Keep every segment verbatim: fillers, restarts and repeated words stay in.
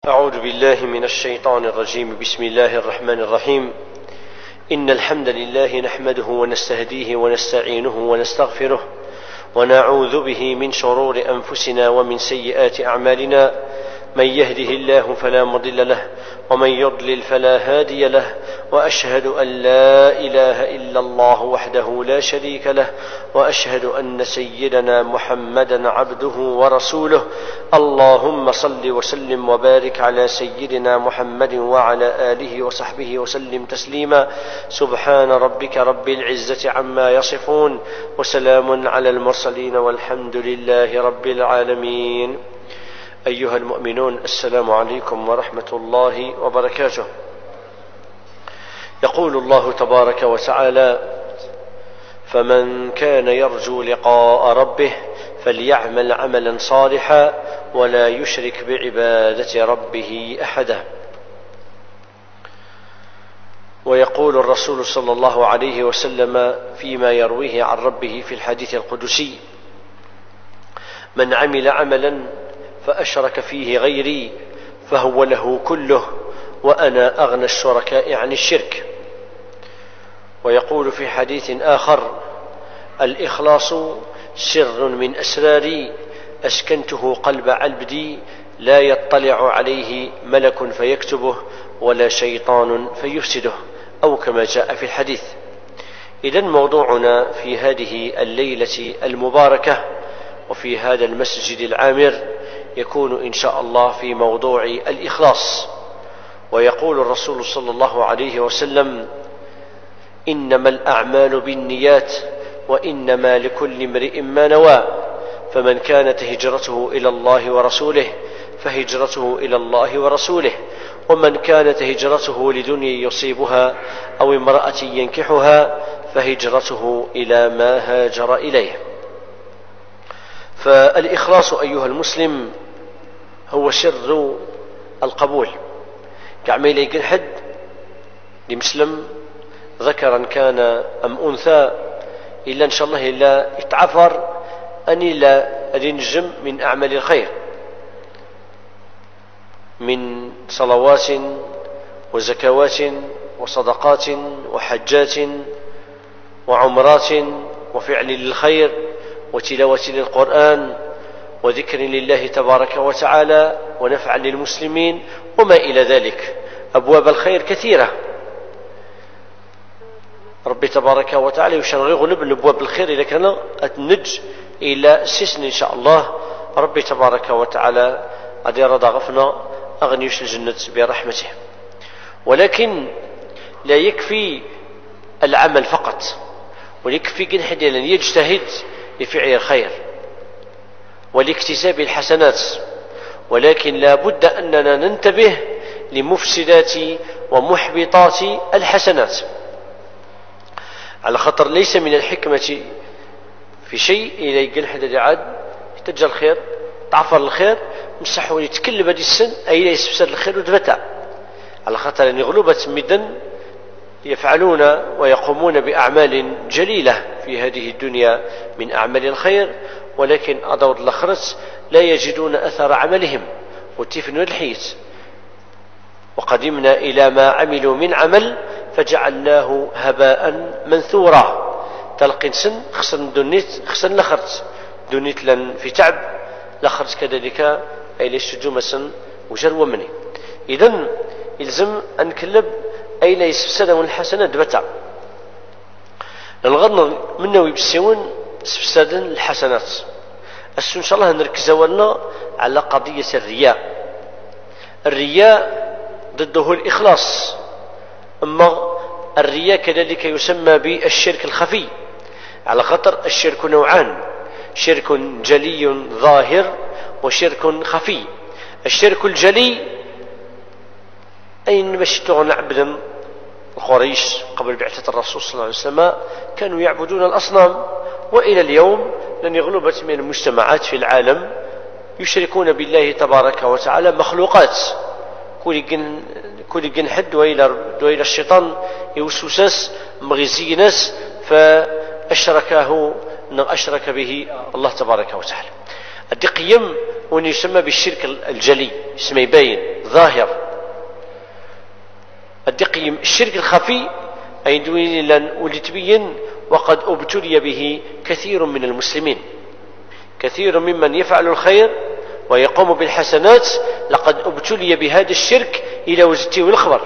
أعوذ بالله من الشيطان الرجيم. بسم الله الرحمن الرحيم. إن الحمد لله نحمده ونستهديه ونستعينه ونستغفره ونعوذ به من شرور أنفسنا ومن سيئات أعمالنا. من يهده الله فلا مضل له ومن يضلل فلا هادي له، وأشهد أن لا إله إلا الله وحده لا شريك له، وأشهد أن سيدنا محمدا عبده ورسوله. اللهم صل وسلم وبارك على سيدنا محمد وعلى آله وصحبه وسلم تسليما. سبحان ربك رب العزة عما يصفون، وسلام على المرسلين، والحمد لله رب العالمين. أيها المؤمنون، السلام عليكم ورحمة الله وبركاته. يقول الله تبارك وتعالى: فمن كان يرجو لقاء ربه فليعمل عملا صالحا ولا يشرك بعبادة ربه أحدا. ويقول الرسول صلى الله عليه وسلم فيما يرويه عن ربه في الحديث القدسي: من عمل عملا فأشرك فيه غيري فهو له كله وأنا أغنى الشركاء عن الشرك. ويقول في حديث آخر: الإخلاص سر من أسراري أسكنته قلب عبدي لا يطلع عليه ملك فيكتبه ولا شيطان فيفسده، أو كما جاء في الحديث. إذن موضوعنا في هذه الليلة المباركة وفي هذا المسجد العامر يكون إن شاء الله في موضوع الإخلاص. ويقول الرسول صلى الله عليه وسلم: إنما الأعمال بالنيات وإنما لكل امرئ ما نوى، فمن كانت هجرته إلى الله ورسوله فهجرته إلى الله ورسوله، ومن كانت هجرته لدنيا يصيبها أو امرأة ينكحها فهجرته إلى ما هاجر إليه. فالإخلاص أيها المسلم هو سر القبول. كعما يلقى حد لمسلم ذكرا كان أم أنثى، إلا إن شاء الله إلا يتعفر أني لا أنجم من أعمال الخير، من صلوات وزكوات وصدقات وحجات وعمرات وفعل للخير وتلاوة للقرآن وذكر لله تبارك وتعالى ونفع للمسلمين وما إلى ذلك. أبواب الخير كثيرة، ربي تبارك وتعالى يشرغ غلب لأبواب الخير إذا كان أتنج إلى سسن إن شاء الله. ربي تبارك وتعالى قد يرضى غفنا أغنيش الجنة برحمته. ولكن لا يكفي العمل فقط، ويكفي جنحد أن يجتهد لفعل الخير ولاكتساب الحسنات، ولكن لا بد أننا ننتبه لمفسدات ومحبطات الحسنات، على خطر ليس من الحكمة في شيء إذا يقل حدا عاد يحتاج الخير تعفر الخير مسحوا يتكلم هذه السن أي لا يسفسد الخير ودفتع، على خطر أن غلوبة مدن يفعلون ويقومون بأعمال جليلة في هذه الدنيا من أعمال الخير، ولكن أدور الأخرس لا يجدون أثر عملهم وتفنوا الحيث. وقدمنا إلى ما عملوا من عمل فجعلناه هباء منثورا. تلقين سن خسن دنيت خسن لخرت دنيت لن في تعب لخرت كذلك أي ليس جمسا وجروا مني. إذن يلزم أن نكلب أي لا يسفسد من الحسنات بتع الغضن منه ويبسيون سفساد الحسنات. إن شاء الله نركز ولنا على قضية الرياء. الرياء ضده الإخلاص، أما الرياء كذلك يسمى بالشرك الخفي، على خطر الشرك نوعان: شرك جلي ظاهر وشرك خفي. الشرك الجلي أين مشتغل عبدا القريش قبل بعثة الرسول صلى الله عليه وسلم كانوا يعبدون الأصنام، وإلى اليوم لن يغلبت من المجتمعات في العالم يشركون بالله تبارك وتعالى مخلوقات. كل جن حد وإلى الشيطان يوسوسس مغزينس فأشركه أشرك به الله تبارك وتعالى. الدقيم وأن يسمى بالشرك الجلي، اسمه باين. ظاهر. الدقيم الشرك الخفي أي دوين لن ولتبين وقد ابتلي به كثير من المسلمين، كثير ممن يفعل الخير ويقوم بالحسنات لقد ابتلي بهذا الشرك إلى وجدته الخبر.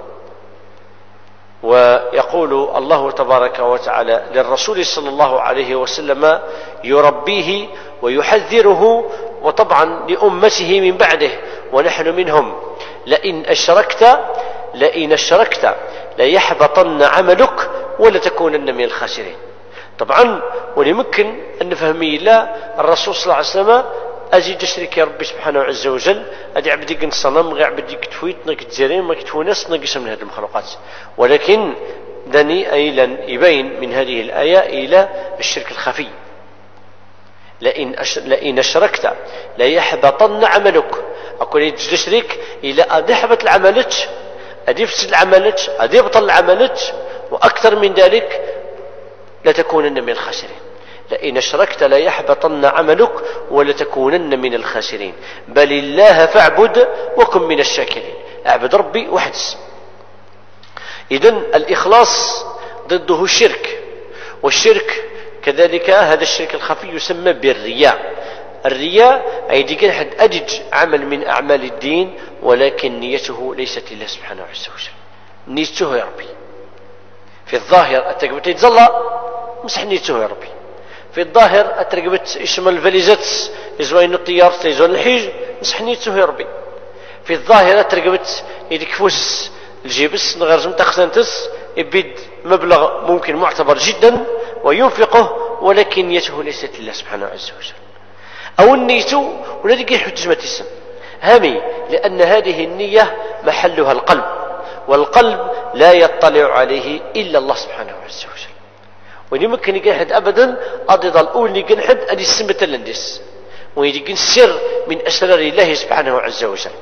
ويقول الله تبارك وتعالى للرسول صلى الله عليه وسلم يربيه ويحذره، وطبعا لأمته من بعده ونحن منهم: لئن أشركت لئن أشركت ليحبطن عملك ولتكونن من الخاسرين. طبعا وليمكن أن نفهم الله الرسول صلى الله عليه وسلم أجي تشرك يا ربي سبحانه عز وجل أدي عبدك الصنم غير عبدك تفويت نك تزرين ما كتفو ناس نقص من هذه المخلوقات. ولكن دني أيلا يبين من هذه الآية إلى الشرك الخفي: لئن أش... لئن أشركت ليحبطن عملك. أقول تشرك إلى أدي حبط العملك، أدي فسد العملك، أدي بطل العملك، وأكثر من ذلك لتكونن من الخاسرين. لئن أشركت ليحبطن عملك ولتكونن من الخاسرين. بل الله فاعبد وكن من الشاكرين. اعبد ربي وحدس. إذن الإخلاص ضده الشرك، والشرك كذلك هذا الشرك الخفي يسمى بالرياء. الرياء أي ديكن حد أدج عمل من أعمال الدين ولكن نيته ليست لله سبحانه عز وجل، نيته يا ربي. في الظاهر التقبت يتزلى مسح نيته يا ربي، في الظاهر الترقبت يشمل الفاليزات يزوين الطيارة يزوين الحيج مسح نيته يا ربي، في الظاهر الترقبت يديك فوس الجيبس نغرزم تخزنتس يبيد مبلغ ممكن معتبر جدا وينفقه ولكن نيته ليست لله سبحانه عز وجل. أو النية ولا ديك يحتج ما تسم هامي، لأن هذه النية محلها القلب، والقلب لا يطلع عليه إلا الله سبحانه عز وجل. ونمكن يقنحد أبدا أضد الأول يقنحد أدي السمة لندس ويقن السر من أسرار الله سبحانه عز وجل.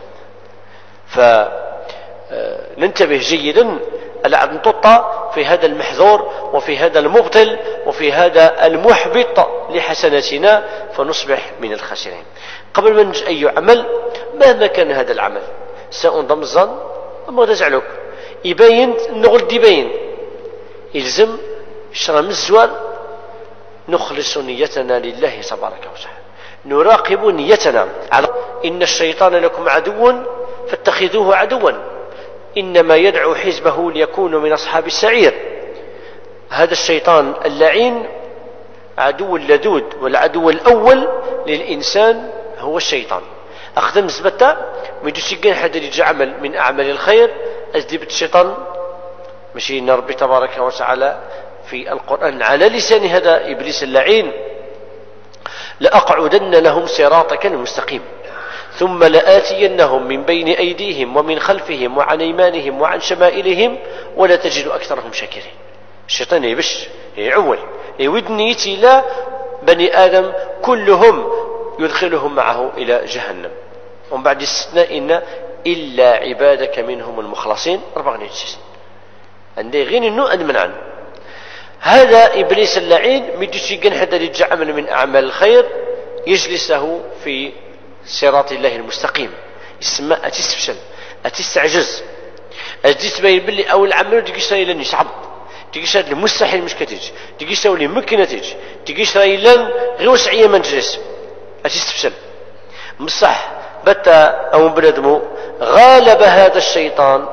فننتبه جيدا ألا نطط في هذا المحذور وفي هذا المبطل وفي هذا المحبط لحسناتنا فنصبح من الخاسرين. قبل ما نجي أي عمل مهما كان هذا العمل سواء ضمزان أما رجعلك يبين نغلد يبين يلزم شرم الزوال نخلص نيتنا لله تبارك وتعالى، نراقب نيتنا على إن الشيطان لكم عدو فاتخذوه عدوا إنما يدعو حزبه ليكون من أصحاب السعير. هذا الشيطان اللعين عدو اللدود، والعدو الأول للإنسان هو الشيطان. أخذ زبتا ميدوسيقين حد يجي عمل من أعمال الخير أجدبت الشيطان مشي ربي تبارك وتعالى في القرآن على لسان هذا إبليس اللعين: لأقعدن لهم صراطك المستقيم ثم لآتينهم من بين أيديهم ومن خلفهم وعن أيمانهم وعن شمائلهم ولا تجد أكثرهم شاكرين. الشيطان يبش يعول يود نيتي لا بني آدم كلهم يدخلهم معه إلى جهنم، ومن بعد استثناء إن إلا عبادك منهم المخلصين أربعة نيتسين عندي غين النوع أدمن عنه. هذا إبليس اللعين مدوش يقن حتى يجعل من أعمال الخير يجلسه في صراط الله المستقيم، يسمى أتستفشل أتستعجز أجدت بين باللي أو العمل تقيش راي لن يصعب، تقيش راي المستحيل مش كتيج، تقيش راي ممكن نتيج، تقيش راي لن غير وسعية من جلس أتستفشل مصح بتا أو بلدمو. غالب هذا الشيطان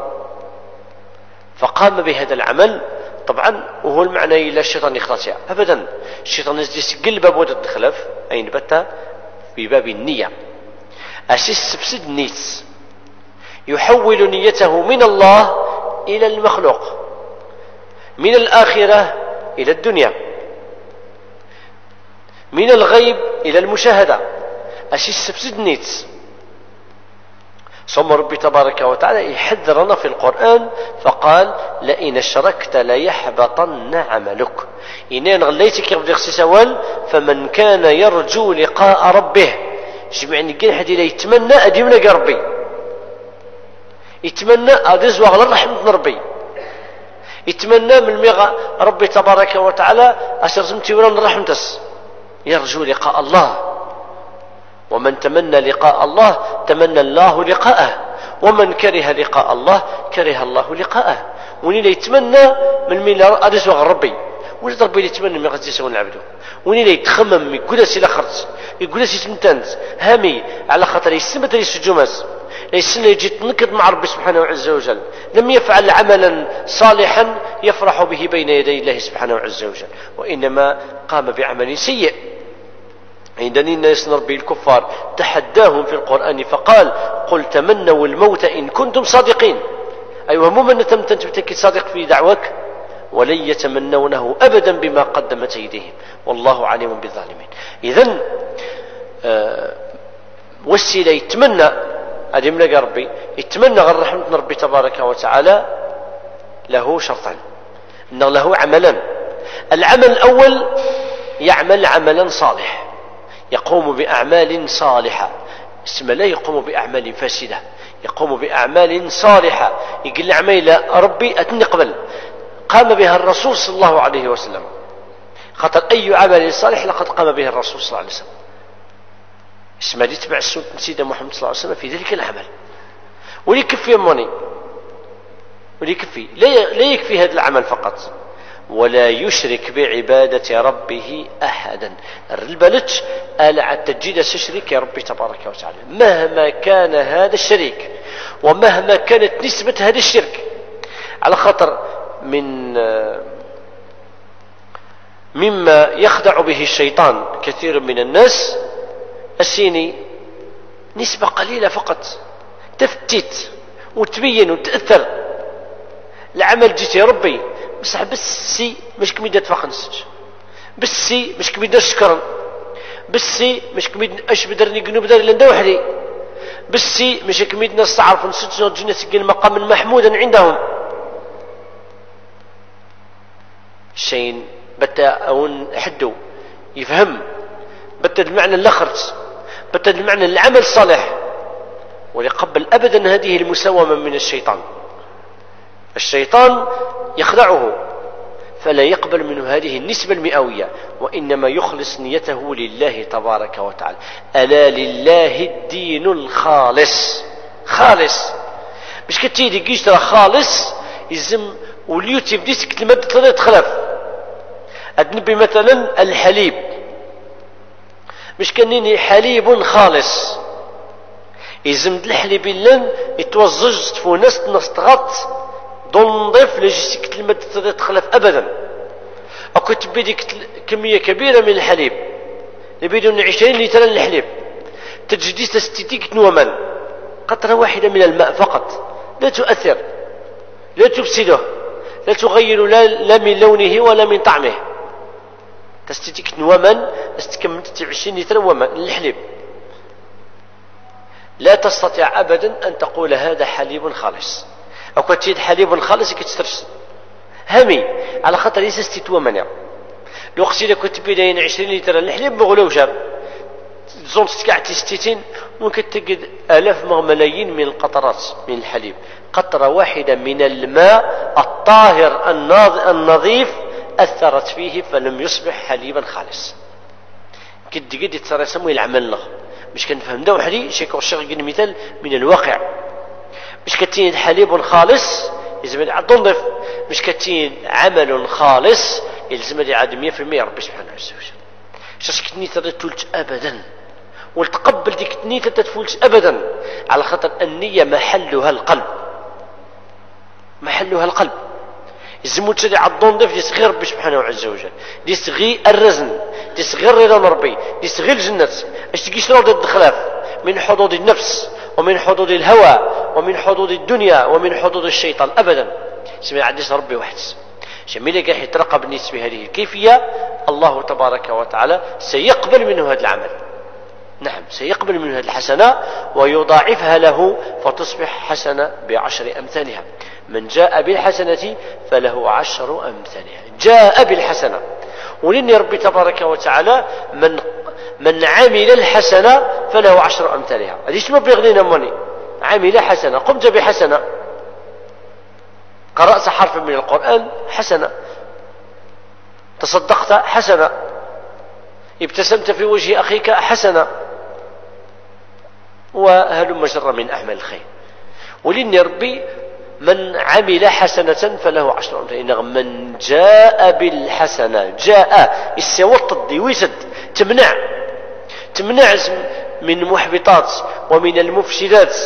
فقام بهذا العمل. طبعا وهو المعنى إلا الشيطان يخلصها أبدا، الشيطان يجلس قلب بود الدخلف أين بتا في باب النية أسيس بسد نيت يحول نيته من الله إلى المخلوق، من الآخرة إلى الدنيا، من الغيب إلى المشاهدة. أسيس بسد نيت ثم ربي تبارك وتعالى يحذرنا في القرآن فقال: لئن اشركت ليحبطن عملك. إنين غليتك يبدي سوال فمن كان يرجو لقاء ربه جمعني كين حد يتمنى أديمنا ربي، يتمنى أدز وغلا رحمة ربي، يتمنى من الميغا ربي تبارك وتعالى أسرزمتي ولا رحمتس، يرجو لقاء الله. ومن تمنى لقاء الله تمنى الله لقاءه، ومن كره لقاء الله كره الله لقاءه. وين لا يتمنى من مين ارزق ربي ولا ربي اللي يتمنى ما غادي يسوي نعبدو. وين لا يتخمم يقول سي لاخرت يقول سي تمتنت هامي على خاطر يسمى لي السجومات ليس يجي تنكد مع ربي سبحانه عز وجل، لم يفعل عملا صالحا يفرح به بين يدي الله سبحانه عز وجل، وإنما قام بعمل سيء. عندنا الناس ربي الكفار تحداهم في القرآن فقال قل تمنوا الموت إن كنتم صادقين. أيها مو من تمتنت بتكي صادق في دعوك، ولن يتمنونه أبدا بما قدمت أيديهم والله عليم بالظالمين. إذن آه وسيلة يتمنى هذه من ربي يتمنى غير رحمة ربي تبارك وتعالى له شرطان، أنه له عملا. العمل الأول يعمل عملا صالح، يقوم بأعمال صالحة، اسم لا يقوم بأعمال فاسدة، يقوم بأعمال صالحة يقول عميل ربي أتنقبل قام بها الرسول صلى الله عليه وسلم، خاطر أي عمل صالح لقد قام به الرسول صلى الله عليه وسلم. اسم هذه تبع السنة سيدنا محمد صلى الله عليه وسلم في ذلك العمل. وليكفي يموني وليكفي لا يكفي هذا العمل فقط، ولا يشرك بعبادة ربه أحدا. البلد ألا التجديد تشرك يا ربي تبارك وتعالى مهما كان هذا الشريك ومهما كانت نسبة هذا الشرك، على خاطر من مما يخدع به الشيطان كثير من الناس السيني نسبة قليلة فقط تفتت وتبين وتأثر العمل جيت يا ربي بصح بالسي مش كميدة تفخنسج، بالسي مش كميدة شكرا، بالسي مش كميدة اش بدرني قنوب داري لندا وحدي، بالسي مش كميدة ناس تعرف نسج نرجينا سجل مقام محمودا عندهم. الشيء بتا أون حدو يفهم بتا المعنى الأخرت بتا المعنى العمل الصالح، وليقبل أبدا هذه المساومة من الشيطان. الشيطان يخدعه فلا يقبل منه هذه النسبة المئوية، وإنما يخلص نيته لله تبارك وتعالى. ألا لله الدين الخالص، خالص مش كتيدي قيشترا خالص يزم واليوتيوب ديسك المادة ثلاثة تخلف. أدنبي مثلا الحليب مش كنيني حليب خالص يزم الحليب لن يتوزج تفونس نستغط نضيف لجسك المادة ثلاثة تخلف أبدا. أكو تبي ديك كمية كبيرة من الحليب نبيدون عشرين لتر الحليب تجديد تستيتيك نوما قطرة واحدة من الماء فقط لا تؤثر لا تفسده لا تغير لا من لونه ولا من طعمه، تستيتيك نوما استكمل عشرين لتر وما الحليب. لا تستطيع أبدا أن تقول هذا حليب خالص أو كتيد حليب خالص كتسترس همي على خاطر ليس ستيتوا منع. لو قصيدة كنت بين عشرين لتر الحليب مغلو جاب زون تسكعتي ستين ممكن تجد آلاف ملايين من القطرات من الحليب. قطرة واحدة من الماء الطاهر النظيف أثرت فيه فلم يصبح حليبا خالص. كد قد تصير يسموه العمل له مش كنفهم ده وحدي شيء شغل مثال من الواقع. مش كتين حليب خالص يلزم تنظف، مش كتين عمل خالص يلزم لي عاد مية في المية ربي سبحانه عز وجل. شاش كتنيته تفولت ابدا وتقبل ديك النيته تفولت ابدا، على خاطر النيه محلها القلب، محلها القلب. يلزم تشري عاد تنظف يصغر ربي سبحانه عز وجل، يصغي الرزن، يصغر رضا ربي، يصغي الجنه. اش تجي شنو ضد الخلاف من حدود النفس ومن حدود الهوى ومن حدود الدنيا ومن حدود الشيطان ابدا. سمي عديس ربي واحد شميله قاعد يترقب الناس بهذه الكيفيه، الله تبارك وتعالى سيقبل منه هذا العمل. نعم سيقبل منه هذه الحسنه ويضاعفها له فتصبح حسنه بعشر امثالها. من جاء بالحسنه فله عشر امثالها. جاء بالحسنه ولن ربي تبارك وتعالى من من عمل الحسنة فله عشر أمثالها. هذه شنو بيغنينا مني؟ عمل حسنة، قمت بحسنة، قرأت حرفا من القرآن حسنة، تصدقت حسنة، ابتسمت في وجه أخيك حسنة، وهلم جر من أعمال الخير. ولن ربي من عمل حسنة فله عشر أمثالها. من جاء بالحسنة، جاء السوى الضي ويسد تمنع تمنع من المحبطات ومن المفسدات،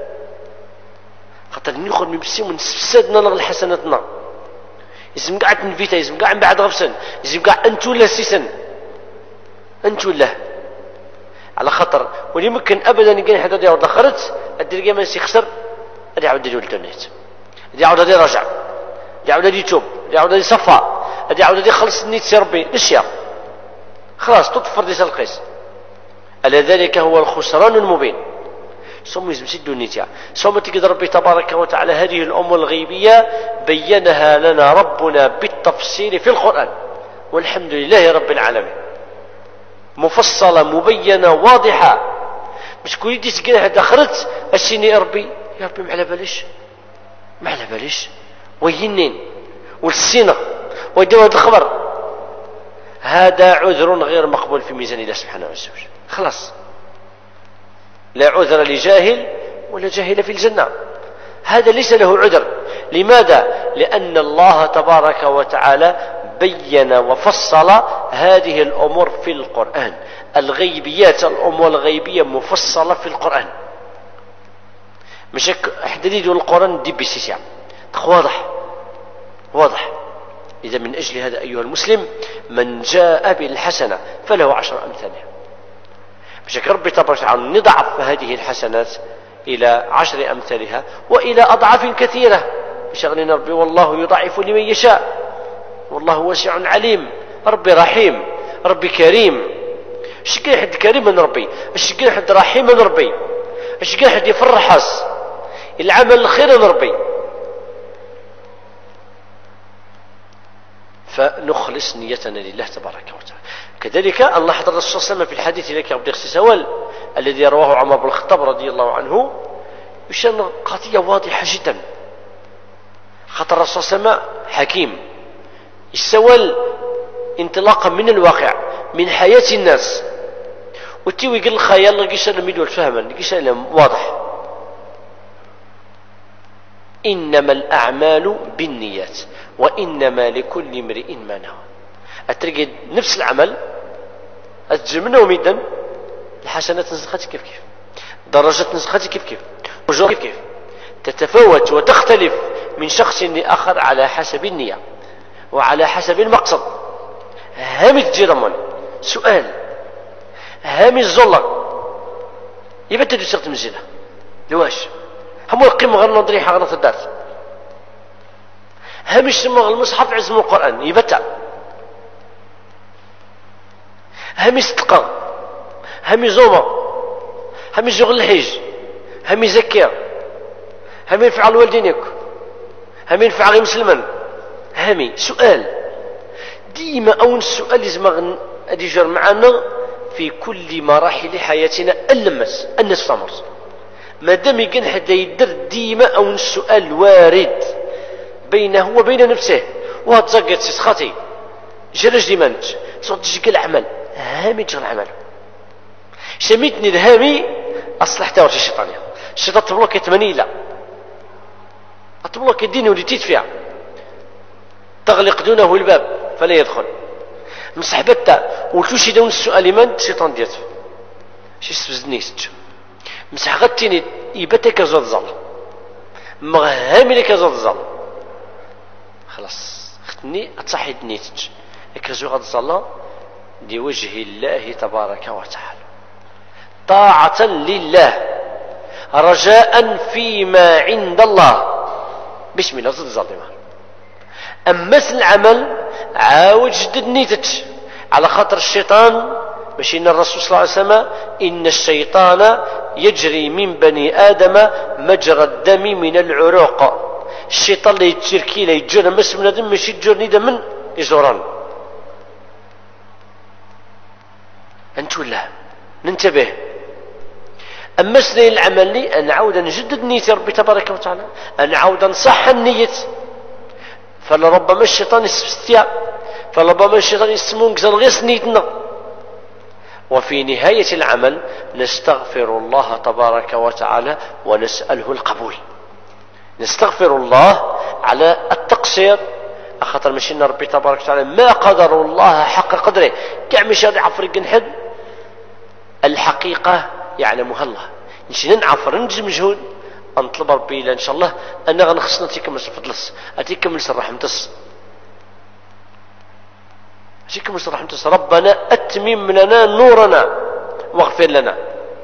خاطر ناخذ من بسي ونفسدنا لغ الحسناتنا. يزم قاعد تنفيتا، يزم قاعد بعد غفسن، يزم قاعد انتو لا سيسن انتو لا على خطر. ولي ممكن ابدا يقول حدا ديال دخلت الدرجه ما سيخسر غادي يعاود يدير التونيت، غادي يعاود غادي يرجع، غادي يعاود غادي يتوب، غادي يعاود غادي يصفى، غادي يعاود غادي يخلص النيت سي ربي الاشياء خلاص تطفر ديال القيس. الا ذلك هو الخسران المبين. ثم يزمسدوا النتيا ثم تقدر ربي تبارك وتعالى هذه الأمور الغيبية بينها لنا ربنا بالتفصيل في القرآن، والحمد لله رب العالمين، مفصلة مبينة واضحة. مش كل دي تقول هذا خرجت السيني ربي يا ربي ما على باليش ما على باليش وينين والسينة ويدير هذا الخبر، هذا عذر غير مقبول في ميزان الله سبحانه وتعالى. خلاص لا عذر لجاهل ولا جاهل في الجنة، هذا ليس له عذر. لماذا؟ لأن الله تبارك وتعالى بين وفصل هذه الأمور في القرآن. الغيبيات الأمور الغيبية مفصلة في القرآن، مش حددي دون القرآن دي بسيسيا واضح واضح. إذا من أجل هذا أيها المسلم من جاء بالحسنة فله عشر أمثالها. مش ربي تبارك وتعالى نضعف هذه الحسنات إلى عشر أمثالها وإلى أضعاف كثيرة. بشغلنا ربي والله يضعف لمن يشاء والله واسع عليم. ربي رحيم، ربي كريم. الشكل حد كريم من ربي، الشكل حد رحيم من ربي، الشكل حد يفرحس العمل الخير من ربي. فنخلص نيتنا لله تبارك وتعالى. كذلك الله حضر الرسول صلى الله عليه وسلم في الحديث لك عبد اغتسال الذي رواه عمر بن الخطاب رضي الله عنه يشان قضية واضحة جدا. خاطر الرسول صلى الله عليه وسلم حكيم يسول انطلاقا من الواقع من حياة الناس، وتيوي يقول الخيال لقيش لهم يدول فهما لقيش لهم واضح. إنما الأعمال بالنيات وإنما لكل امرئ ما نوى. أترقد نفس العمل أتجمعنا وميدا الحسنات نسختي كيف كيف، درجات نسختي كيف كيف، أجور كيف كيف، تتفاوت وتختلف من شخص لآخر على حسب النية وعلى حسب المقصد. هامي الجرمان سؤال هامي الزلق يبتدي تسقط مزينة لواش هم القيمة غير نظري حغنا الدارت هامي الشمغ المصحف عزم القرآن يبتع هامي استقى هامي زوما هامي شغل الحج هامي زكية هامي ينفع والدينك هامي ينفع غير مسلما. هامي سؤال ديما أون السؤال لازم أدي جر معنا في كل مراحل حياتنا اللمس الناس تمر ما دام يكن حتى يدر ديما أون السؤال وارد بينه وبين نفسه وهتزقت سخاتي جرج ديمانت صوت تجيك العمل هامي تشغل العمل سميتني الهامي أصلح تاورش الشيطانية الشيطان تبلوك يتمني لا أتبلوك الدين ولي تيت فيها تغلق دونه الباب فلا يدخل مسحبتا وتوشي دون السؤال من الشيطان ديت شي سبزنيست مسح غتيني يبتك زاد زال مغهامي لك زاد زال خلاص اختني اتصحي دنيتك لك زو غاد زال لوجه الله تبارك وتعالى طاعة لله رجاء فيما عند الله بسم الله زاد زال أما العمل عاود جدد نيتك على خاطر الشيطان ماشي ان الرسول صلى الله عليه وسلم ان الشيطان يجري من بني آدم مجرى الدم من العروق. الشيطان اللي يتشركي لا يتجر مس من الدم ماشي يتجرني دم من يزوران. انتو لا ننتبه. اما سنين العمل لي ان عاود نجدد نيتي ربي تبارك وتعالى ان عاود نصح النية فلربما الشيطان يستفتيا فلربما الشيطان يسمون كزان غير نيتنا. وفي نهاية العمل نستغفر الله تبارك وتعالى ونسأله القبول نستغفر الله على التقصير، خاطر ماشي ان ربي تبارك وتعالى ما قدر الله حق قدره، كاع ماشي غادي يعفر ينحد، الحقيقه يعلمها الله. نمشي نعفر ننجز مجهود نطلب ربي الا ان شاء الله انا غنخصنا تيكمل فضلس اتيكمل رحمتس اتيكمل رحمتس. ربنا اتمم لنا نورنا واغفر لنا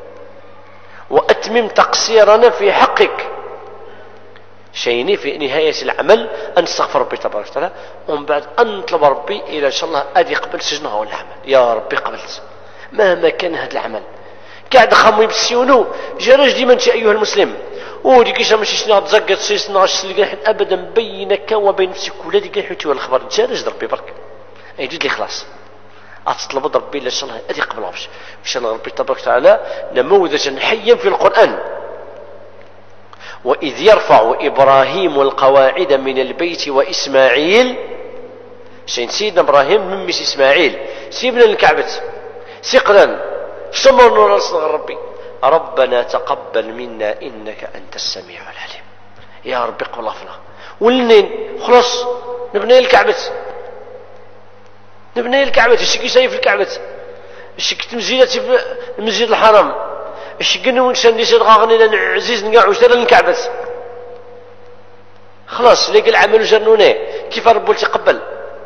واتمم تقصيرنا في حقك. شيني في نهاية العمل أن نستغفر ربي تبارك وتعالى، ومن بعد أن نطلب ربي إلى إن شاء الله أدي قبل سجنه ولا العمل. يا ربي قبلت مهما كان هذا العمل قاعد خامو يبسيونو جرج ديما أنت أيها المسلم ودي كيش ماشي شنو تزقط سيسنا سلقا أبدا بينك وبين نفسك ولا ديك حيتي ولا الخبر جرج ربي برك أي جد لي خلاص أتطلب ربي إلى إن شاء الله أدي قبل عبش إن شاء الله ربي تبارك وتعالى نموذجا حيا في القرآن. وإذ يرفع إبراهيم القواعد من البيت وإسماعيل، سيدنا إبراهيم من مش إسماعيل سيبنا الكعبة سقلا سمرنا رسول ربي ربنا تقبل منا إنك أنت السميع العليم. يا ربي قبل أفلا ولنين خلاص نبني الكعبة نبني الكعبة الشكي شايف الكعبة الشكي تمزيلة في المسجد الحرام الشقن ونشان نسير غاغني لان عزيز نقع وشترى الكعبة خلاص لقى العمل جنونه كيف ربو تقبل.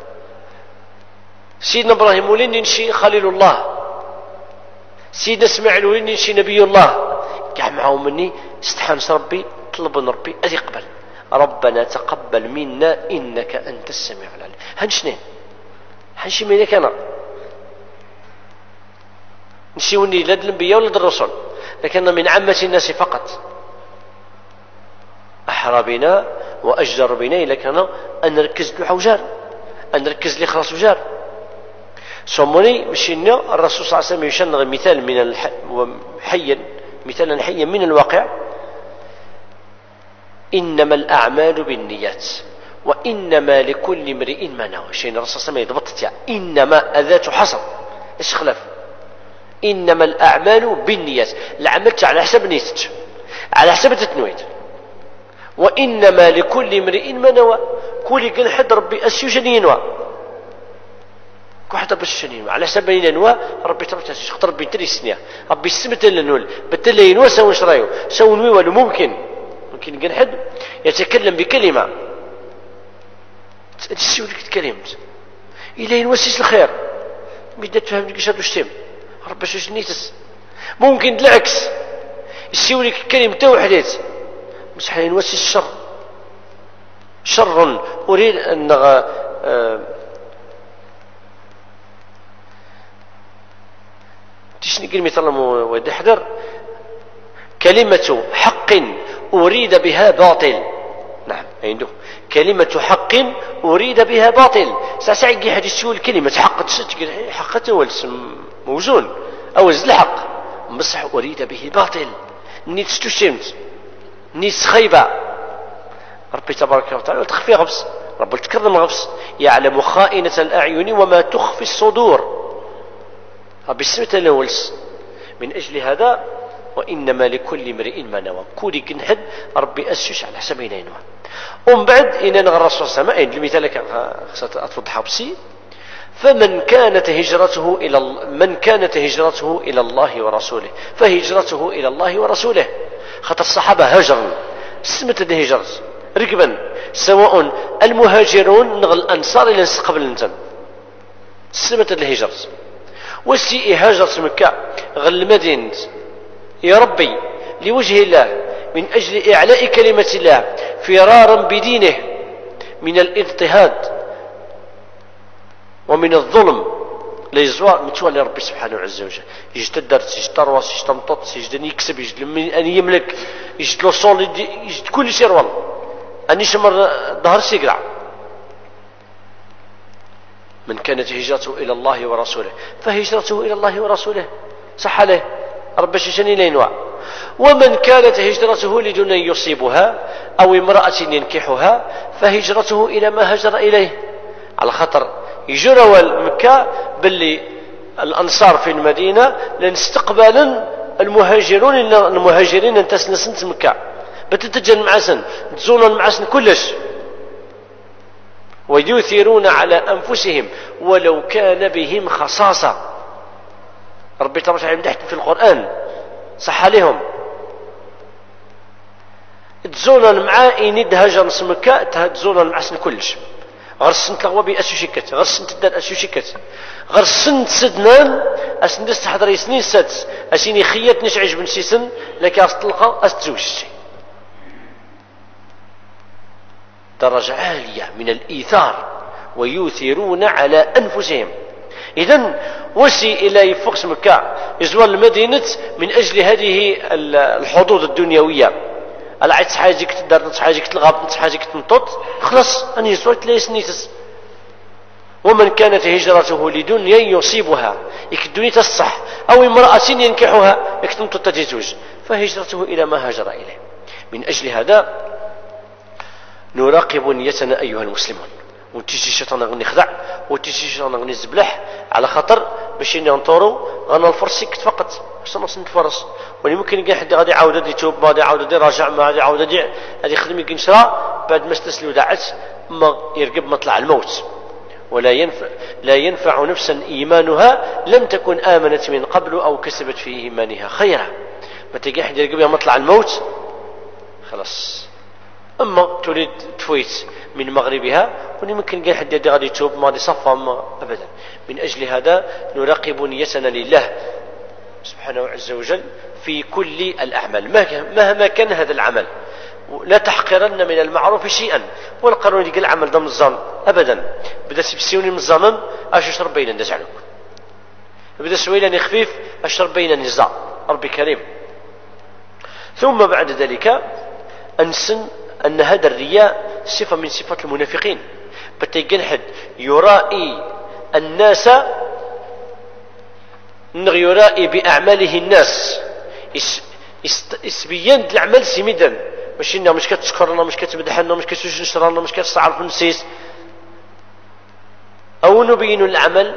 سيدنا ابراهيم ولين ينشي خليل الله، سيدنا اسماعيل ولين ينشي نبي الله، كاع معاهم مني استحانس ربي طلب من ربي أذي يقبل. ربنا تقبل منا إنك أنت السميع العليم. هنشنين هنشي منك أنا نسيوني لد الانبياء ولد الرسل، لكن من عامة الناس فقط أحرى بنا وأجدر بنا لكن أن نركز له وجار أن نركز لي خلاص وجار. سموني مشينا الرسول صلى الله عليه وسلم يشنغ مثال من الح... حيا مثالا حيا من الواقع. إنما الأعمال بالنيات وإنما لكل امرئ ما نوى. شيء الرسول صلى الله عليه وسلم يضبط يعني إنما أذات حصر إيش خلاف. إنما الأعمال بالنيات، العمل على حسب نيتك على حسب تتنويت. وإنما لكل امرئ ما نوى، كل كان حد ربي أسيوجن ينوى كل حد ربي أسيوجن ينوى على حسب ينوى ربي تبارك وتعالى خاطر ربي تري السنية ربي السمت لنول بتل ينوى سوى شرايو سوى نوي ولو ممكن ممكن كان حد يتكلم بكلمة تسيو لك تكلمت إلا ينوى سيس الخير بدأ تفهم لك شادو شتم ربي شوش نيتس. ممكن العكس يسيو لك كلمة توحدت مسح ينوسي الشر شر أريد أن أه تشني كلمة الله ودحذر كلمة حق أريد بها باطل. نعم عنده كلمة حق أريد بها باطل. سأسعي حديث يقول كلمة حق حقته والسم موزون أو زل الحق مصح أريد به باطل نيت استشمت نيت خيبة. ربي تبارك وتعالى تخفي غفص رب تكرم غفص يعلم خائنة الأعين وما تخفي الصدور. ربي سمت الأولس من أجل هذا وإنما لكل امرئ ما نوى كل كنحد ربي أسيش على حسب ينوى. ومن بعد إن نغى الرسول صلى الله عليه وسلم المثال لك أتفضح بسي فمن كانت هجرته إلى من كانت هجرته إلى الله ورسوله فهجرته إلى الله ورسوله. خاطر الصحابة هاجروا سمت الهجرة ركبا سواء المهاجرون نغ الأنصار إلى قبل نتم سمت الهجرة والسي هاجرت مكة غل المدينة يا ربي لوجه الله من أجل إعلاء كلمة الله فرارا بدينه من الاضطهاد ومن الظلم ليزوار متولي ربي سبحانه عز وجل يجد الدرس يجد تروس يجد تمطط يجد أن يكسب يجد أن يملك يجد لوصول يجد كل شيء روال أن يشمر ظهر سيقرع. من كانت هجرته إلى الله ورسوله فهجرته إلى الله ورسوله صح له رب ششني لينوع. ومن كانت هجرته لدنيا يصيبها أو امرأة ينكحها فهجرته إلى ما هجر إليه. على خطر يجروا مكة باللي الأنصار في المدينة لان استقبالا المهاجرون المهاجرين انتسنا سنة مكة بتتجن المعسن تزون المعسن كلش. ويؤثرون على أنفسهم ولو كان بهم خصاصة. ربي تبارك وتعالى مدحت في القرآن صح عليهم تزون المعا إن دهجر نسمكا تزون المعسن كلش. غير السن تلغوا بي أسو شكت غير السن تدار أسو شكت غير السن تسدنان أسن دست حضري سنين سادس أسيني خيات نشعج بن سيسن لك أستلقى أستزوج الشيء. درجة عالية من الإيثار ويؤثرون على أنفسهم. إذن وسي إلى يفقس مكة يزور المدينة من أجل هذه الحظوظ الدنيوية. ألا عيد حاجك تدار حاجك تلغب حاجك تنطط خلاص أن يزور تلاقي نيتس. ومن كانت هجرته لدنيا يصيبها يك الدنيا تصح أو امرأة ينكحها يك تنطط تزوج فهجرته إلى ما هاجر إليه. من أجل هذا نراقب نيتنا أيها المسلمون وتيجي الشيطان غني خدع وتيجي الشيطان غني زبلح على خطر باش ينطروا غنا الفرس يكت فقط باش نص نتفرس. ولي ممكن يلقى حد غادي يعاود يتوب ما غادي يعاود يراجع ما غادي يعاود يديع غادي يخدم يمكن شرا بعد ما استسلم ودعت ما يرقب مطلع الموت. ولا ينفع لا ينفع نفسا إيمانها لم تكن آمنت من قبل أو كسبت في إيمانها خيرا. ما تلقى حد يرقب مطلع الموت خلاص. أما تريد تفويت من مغربها ولي ممكن قال حد غادي يتوب ما غادي يصفى أبدا. من أجل هذا نراقب نيتنا لله سبحانه عز وجل في كل الأعمال مهما كان هذا العمل. لا تحقرن من المعروف شيئا والقانون يقول العمل ده مزان أبدا. بدا سبسيوني مزانا أش يشرب بين نزعلك بدا سويلاني خفيف أشرب بين نزاع ربي كريم. ثم بعد ذلك أنسن أن هذا الرياء صفة من صفات المنافقين. بتيجن حد يرائي الناس يرائي بأعماله الناس يسبيان الأعمال سميدا مش إنه مش كتشكرنا مش كتمدحنا مش كتشرنا مش كتصعر في النسيس أو نبين العمل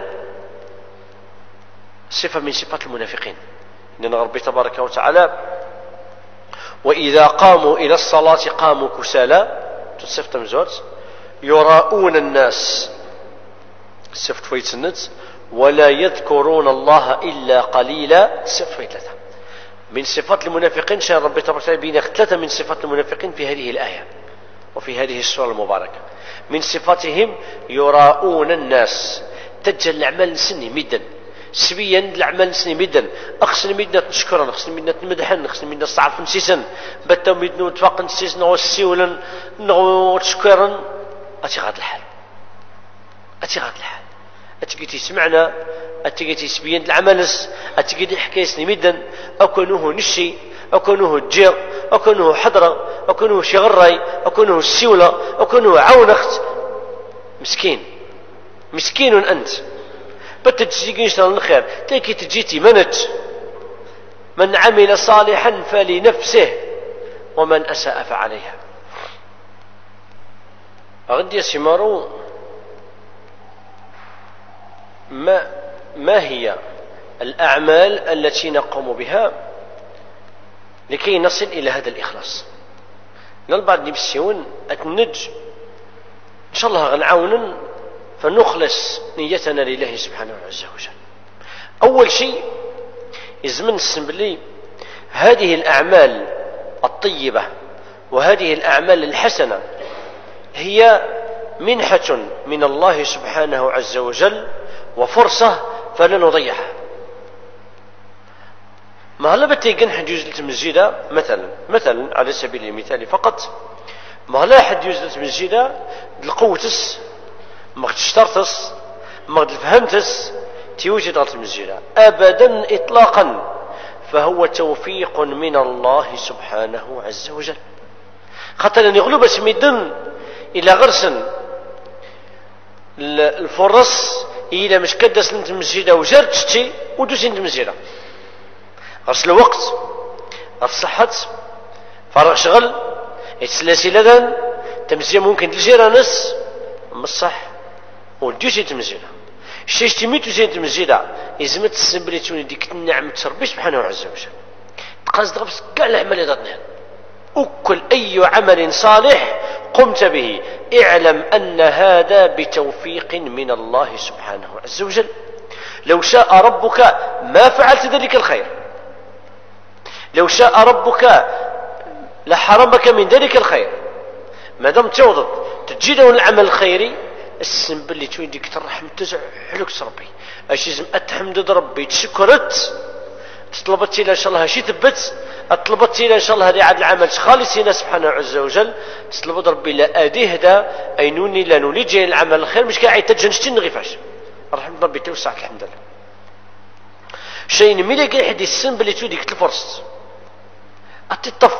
صفة من صفات المنافقين. إننا ربي تبارك وتعالى وإذا قاموا إلى الصلاة قاموا كسالى تصفت مزوت يراؤون الناس صفت فويت النت ولا يذكرون الله إلا قليلا صفت فويت ثلاثة. من صفات المنافقين شان ربي تبارك وتعالى بين ثلاثة من صفات المنافقين في هذه الآية وفي هذه السورة المباركة. من صفاتهم يراؤون الناس تجل الأعمال سني مدا سبيا الأعمال سني مدا أخسن مدنا تشكرا أخسن مدنا تمدحن أخسن مدنا صعف نسيسا بتا مدنا تفاق نسيس نغو السيولا نغو تشكرا أتي غاد الحال أتي غاد الحال أتي سمعنا أتي سبيا العمل أتي حكاية سني مدا أكونوه نشي أكونوه الجير أكونوه حضرة أكونوه شغري أكونوه السيولة أكونوه عونخت مسكين مسكين أنت بتجيكين شرا الخير تيكي تجيتي منت من عمل صالحا فلنفسه ومن أساء فعليها. أغدي سمارو ما ما هي الأعمال التي نقوم بها لكي نصل إلى هذا الإخلاص. نالبعض نبسيون أتنج إن شاء الله غنعاون فنخلص نيتنا لله سبحانه عز وجل. أول شيء يزمن السنبلي هذه الأعمال الطيبة وهذه الأعمال الحسنة هي منحة من الله سبحانه عز وجل وفرصة فلا نضيعها. ما هلا بتيجن حد يجلس مسجدا مثلا مثلا على سبيل المثال فقط ما هلا حد يجلس مسجدا القوتس ما تشترطس ما فهمتس تيوجد على المسجد أبدا إطلاقا فهو توفيق من الله سبحانه عز وجل. خاطر أن يغلب سميدن إلى غرسن الفرص إلى مش كدس انت المسجد وجرت شتي ودوس انت المسجد غرس الوقت الصحة فرغ شغل يتسلاسي لذن تمزية ممكن تلجيرانس مش صح وديوسي تمزيدا الشيء تميتو زين تمزيدا يزمت السنبليتوني ديك النعمة ربي سبحانه عز وجل تقاس دغبس كاع الأعمال اللي ضدنا أكل أي عمل صالح قمت به اعلم أن هذا بتوفيق من الله سبحانه عز وجل. لو شاء ربك ما فعلت ذلك الخير، لو شاء ربك لحرمك من ذلك الخير. ما دام توضد تجي له العمل الخيري السن باللي توين ديك ترحم تزع حلوك ربي اش لازم اتحمد ربي تشكرت طلبت الى ان شاء الله شي ثبت طلبت الى ان شاء الله هذه عاد العمل خالص لنا سبحانه عز وجل طلبت ربي لا اديه دا اينوني لا نولي جاي العمل الخير مش قاعد تجنشتي نغيفاش رحمة ربي توسع الحمد لله. شيء ملي كاين حد السن باللي تو ديك الفرص الطف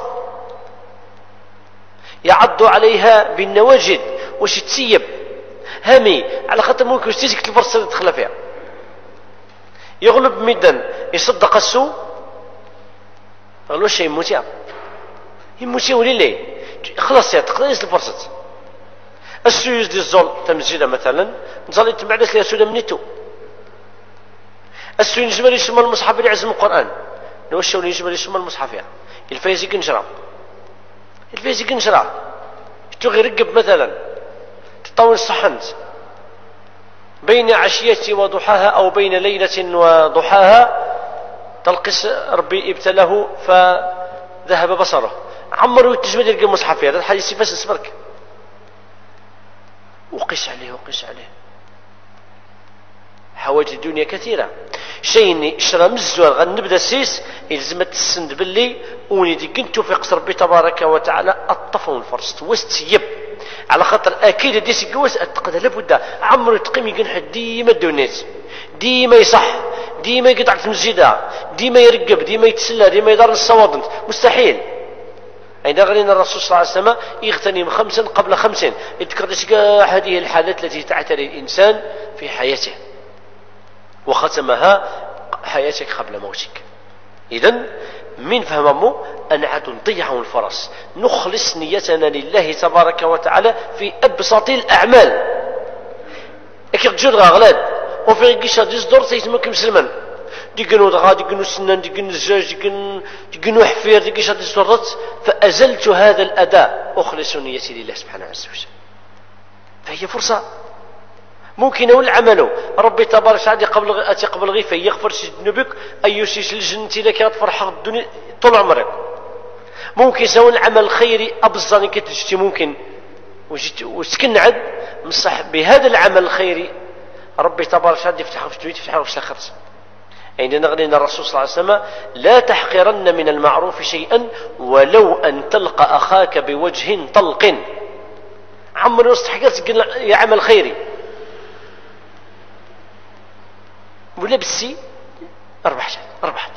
يعض عليها بالنواجد واش تسيب همي على خاطر ممكن تجيك الفرصه اللي تدخل فيها يغلب مدا يصدق السوء غلو شيء يموت يموت ولي ليه خلاص يا تقدر الفرصه السويز دي الزول تمزيده مثلا نزال يتبع لها سوده منيتو السويز يجبر يسمى المصحف اللي يعزم القران لو الشو اللي يجبر يسمى المصحف يعني الفايزي كنشرا الفايزي كنشرا تو غير رقب مثلا تطول الصحن بين عشية وضحاها أو بين ليلة وضحاها تلقس ربي ابتلاه فذهب بصره عمرو يتجمد يلقى المصحف هذا الحديث بس اصبرك وقس عليه وقس عليه. حوائج الدنيا كثيرة شيء شرا مزوار غنبدا السيس يلزمت السند باللي ونيدي كنتو في قصر ربي تبارك وتعالى الطفل الفرص واستيب على خاطر اكيد ديس الجواز اتقد لابد عمرو تقيم ينحى ديما الدونيت ديما يصح ديما يقطع في المسجد ديما يرقب ديما يتسلى ديما يدار الصوادن مستحيل. عند غيرنا الرسول صلى الله عليه وسلم يغتنم خمسا قبل خمسين يذكر هذه الحالات التي تعتري الانسان في حياته وختمها حياتك قبل موتك. إذن من فهمه أن عاد نضيع الفرص نخلص نيتنا لله تبارك وتعالى في أبسط الأعمال. لكن جد غلاد وفي قيشة ديصدر سيتمكن مسلما ديقنو دغا ديقنو سنان ديقنو الزاج ديقنو ديقنو حفير ديقيشة ديصدرت فأزلت هذا الأداء أخلص نيتي لله سبحانه عز وجل. فهي فرصة ممكن أول عمله ربي تبارك وتعالى قبل أتي قبل غيفة يغفر ذنوبك أي شيء الجنة لك تفرح الدنيا طول عمرك. ممكن سوى العمل الخيري أبزاني كتجتي ممكن وسكن عد مصح بهذا العمل الخيري ربي تبارك وتعالى يفتحه في الدنيا يفتحه في الآخرة. عندنا غنينا الرسول صلى الله عليه وسلم لا تحقرن من المعروف شيئا ولو أن تلقى أخاك بوجه طلق. عمر يستحق يا عمل خيري ولا بالسي ربحت ربحت.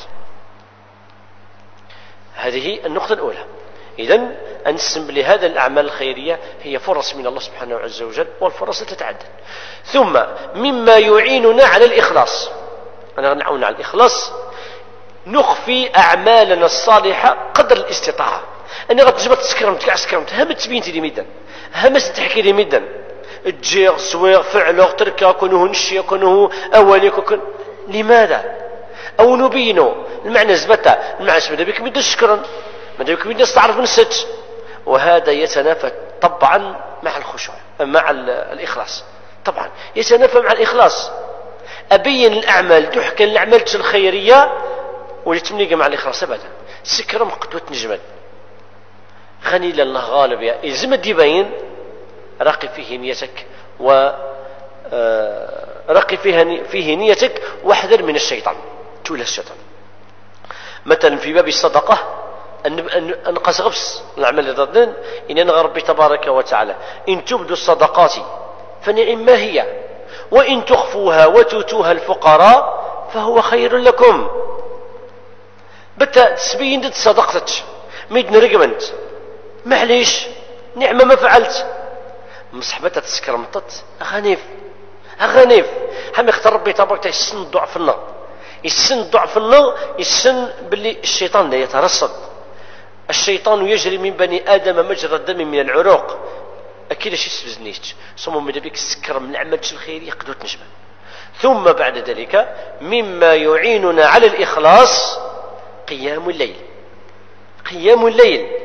هذه النقطة الأولى. إذن أنسم لهذا الأعمال الخيرية هي فرص من الله سبحانه عز وجل والفرص تتعدد. ثم مما يعيننا على الإخلاص أنا نعون على الإخلاص نخفي أعمالنا الصالحة قدر الاستطاعة. أنا غتجبت سكرمت كاع سكرمت هم تبينتي لي مدا هم تحكي لي مدا الجيغ سويغ فعلوغ تركا كونه نشي كونه أولي كون لماذا أو نبينه المعنى زبطة المعنى زبطة بك بدا شكرا ماذا بك بدا استعرف نسج وهذا يتنافى طبعا مع الخشوع مع الإخلاص طبعا يتنافى مع الإخلاص. أبين الأعمال تحكي الأعمال الخيرية ولتمنيق مع الإخلاص أبدا سكرم قدوة نجمل غني لله غالب يا إلزم الديبين رقي فيه نيتك و رقي فيه فيه نيتك واحذر من الشيطان تولى الشيطان. مثلا في باب الصدقة أن نقص غفص العمل ضدن إن ربي تبارك وتعالى إن تبدوا الصدقات فنعم ما هي وإن تخفوها وتؤتوها الفقراء فهو خير لكم. بتا تسبين دت صدقتك ميد نرقمنت معليش نعمة ما فعلت مصحبتها تسكرمطت أغانيف أغانيف هم يختار ربي تبارك يسن ضعفنا يسن ضعفنا يسن باللي الشيطان لا يترصد. الشيطان يجري من بني آدم مجرى الدم من العروق أكيد شي سبزنيت صمم من بك السكر من العمل الخير يقدر تنجم. ثم بعد ذلك مما يعيننا على الإخلاص قيام الليل قيام الليل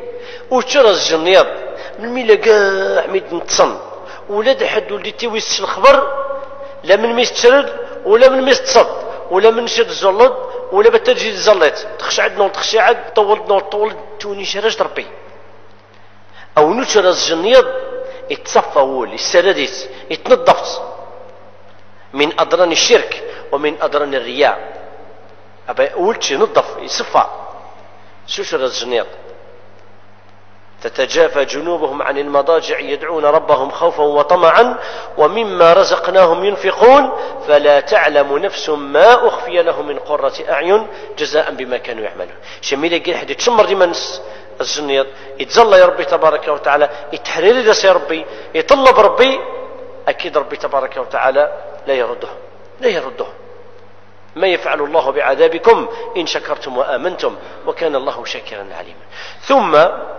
وترى الجنيض من ميلا كاع ميد نتصن ولا حد ولدي ويس الخبر لا من ميس تشرد ولا من ميس تصد ولا من شد الزلط ولا بتجي الزلط تخشى عندنا تخشى عد طولنا طول توني شرج ربي او نشر الجنيض يتصفى ولي السرديس يتنظف من اضران الشرك ومن اضران الرياء ابا قلت نظف يصفى ششر الجنيض تتجافى جنوبهم عن المضاجع يدعون ربهم خوفا وطمعا ومما رزقناهم ينفقون فلا تعلم نفس ما أخفي لهم من قرة أعين جزاء بما كانوا يعملون. شميل يقول حد يتشمر ديما الجنيض يتزلى يا ربي تبارك وتعالى يتحرر يا ربي يطلب ربي أكيد ربي تبارك وتعالى لا يرده لا يرده. ما يفعل الله بعذابكم إن شكرتم وآمنتم وكان الله شاكرا عليما. ثم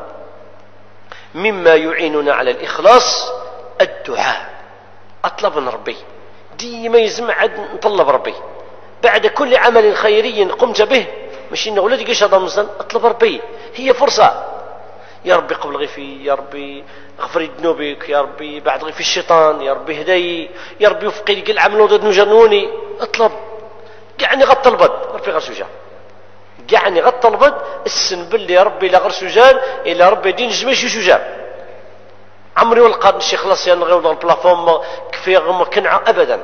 مما يعيننا على الإخلاص الدعاء. أطلب من ربي ديما يزم عد نطلب ربي بعد كل عمل خيري قمت به مش إنه ولدي قيش هذا مزن أطلب ربي هي فرصة يا ربي قبل غفي يا ربي اغفر ذنوبك يا ربي بعد غفي الشيطان يا ربي هدي يا ربي وفقي لي العمل وضد نجنوني اطلب قعني غط البد ربي غير سجان قعني غط البد السنبل يا ربي لا غير سجان إلا ربي دين جميش سجان عمري والقاد نشي خلاص يعني غير البلافون كفي غم كنعة أبدا.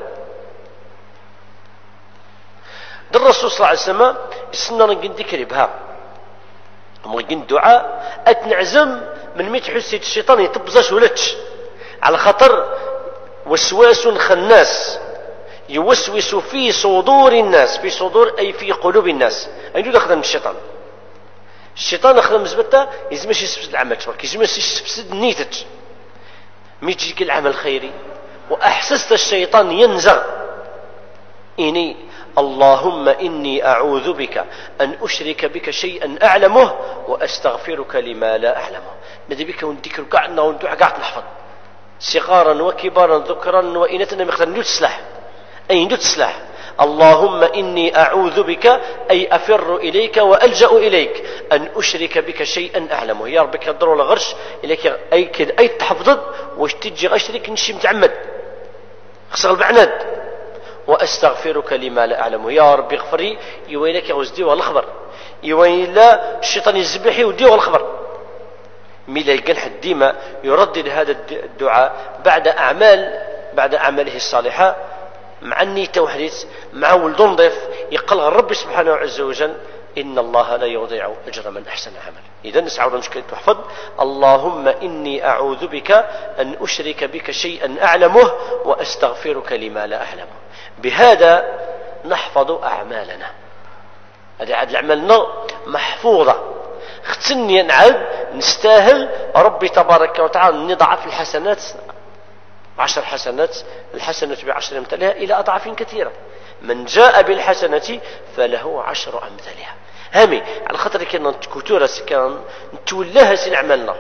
در الرسول صلى الله عليه وسلم يسنى نقن ذكري بها نقن دعاء أتنعزم من ميت حسيت الشيطان يطبزاش ولتش على خطر وسواس خناس يوسوس في صدور الناس في صدور أي في قلوب الناس. أين يدخل من الشيطان؟ الشيطان أخذ مزبطة يزمش يسفسد العمل تبارك يزمش يسفسد نيتك ميجيك العمل خيري وأحسست الشيطان ينزغ إني اللهم إني أعوذ بك أن أشرك بك شيئا أعلمه وأستغفرك لما لا أعلمه. ماذا بك وندكر قعدنا وندعى قاعد نحفظ صغارا وكبارا ذكرا وإنتنا مختار ندوت سلاح أي ندوت سلاح اللهم إني أعوذ بك أي أفر إليك وألجأ إليك أن أشرك بك شيئا أعلمه. يا ربك الضر ولا غرش إليك أي كد أي تحفظت واش تجي غشرك نشي متعمد خسر البعناد وأستغفرك لما لا أعلمه. يا ربي اغفري يويلك يغزدي والخبر يويلا الشيطان يزبحي ودي والخبر ميلا يقال ديما يردد هذا الدعاء بعد أعمال بعد أعماله الصالحة مع النية وحديث مع ولد نظيف يقلها الرب سبحانه عز وجل إن الله لا يضيع أجر من أحسن عمل. إذا نسعى مشكلة تحفظ اللهم إني أعوذ بك أن أشرك بك شيئا أعلمه وأستغفرك لما لا أعلمه. بهذا نحفظ أعمالنا. هذه عاد الأعمال محفوظة ختني نعد نستاهل ربي تبارك وتعالى نضعف الحسنات عشر حسنات الحسنة بعشر أمثالها إلى أضعاف كثيرة. من جاء بالحسنة فله عشر أمثالها. هامي على خاطر كنا كتورة كان نتولاها سن أعمالنا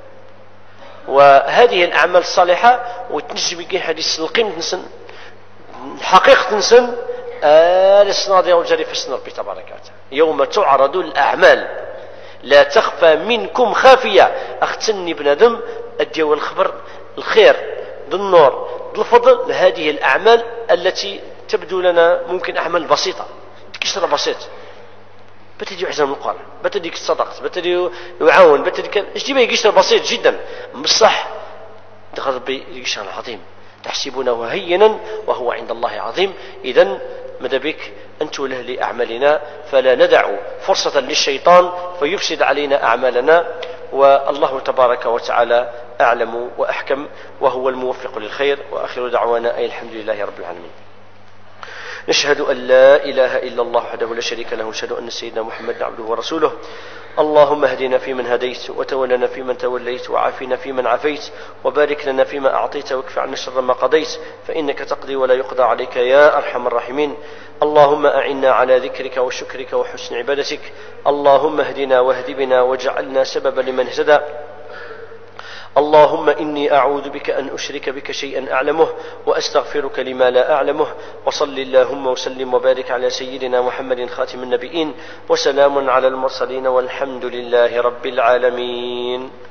وهذه الأعمال الصالحة وتنجي بكي حديث القيمة نسن حقيقة نسن آل الصنادي والجري في السن ربي تبارك وتعالى يوم تعرض الأعمال لا تخفى منكم خافية. أختني بندم أديو الخبر الخير ذو النور ذو الفضل لهذه الأعمال التي تبدو لنا ممكن أعمال بسيطة تكسر بسيط بتدي عزم القرآن بتدي الصدقة بتدي يعاون بتدي ايش تبي يقشر بسيط جدا بصح دخل بيقشر عظيم تحسبونه هينا وهو عند الله عظيم. إذن ماذا بك أنت له لأعمالنا فلا ندع فرصة للشيطان فيفسد علينا أعمالنا والله تبارك وتعالى أعلم وأحكم وهو الموفق للخير. وآخر دعوانا أي الحمد لله رب العالمين. نشهد أن لا إله إلا الله وحده لا شريك له ونشهد أن سيدنا محمد عبده ورسوله. اللهم اهدنا فيمن هديت وتولنا فيمن توليت وعافنا فيمن عافيت وبارك لنا فيما أعطيت واكف عنا شر ما قضيت فإنك تقضي ولا يقضى عليك يا أرحم الراحمين. اللهم أعنا على ذكرك وشكرك وحسن عبادتك. اللهم اهدنا واهد بنا واجعلنا سببا لمن اهتدى. اللهم إني أعوذ بك أن أشرك بك شيئا أعلمه وأستغفرك لما لا أعلمه. وصل اللهم وسلم وبارك على سيدنا محمد خاتم النبيين، وسلام على المرسلين، والحمد لله رب العالمين.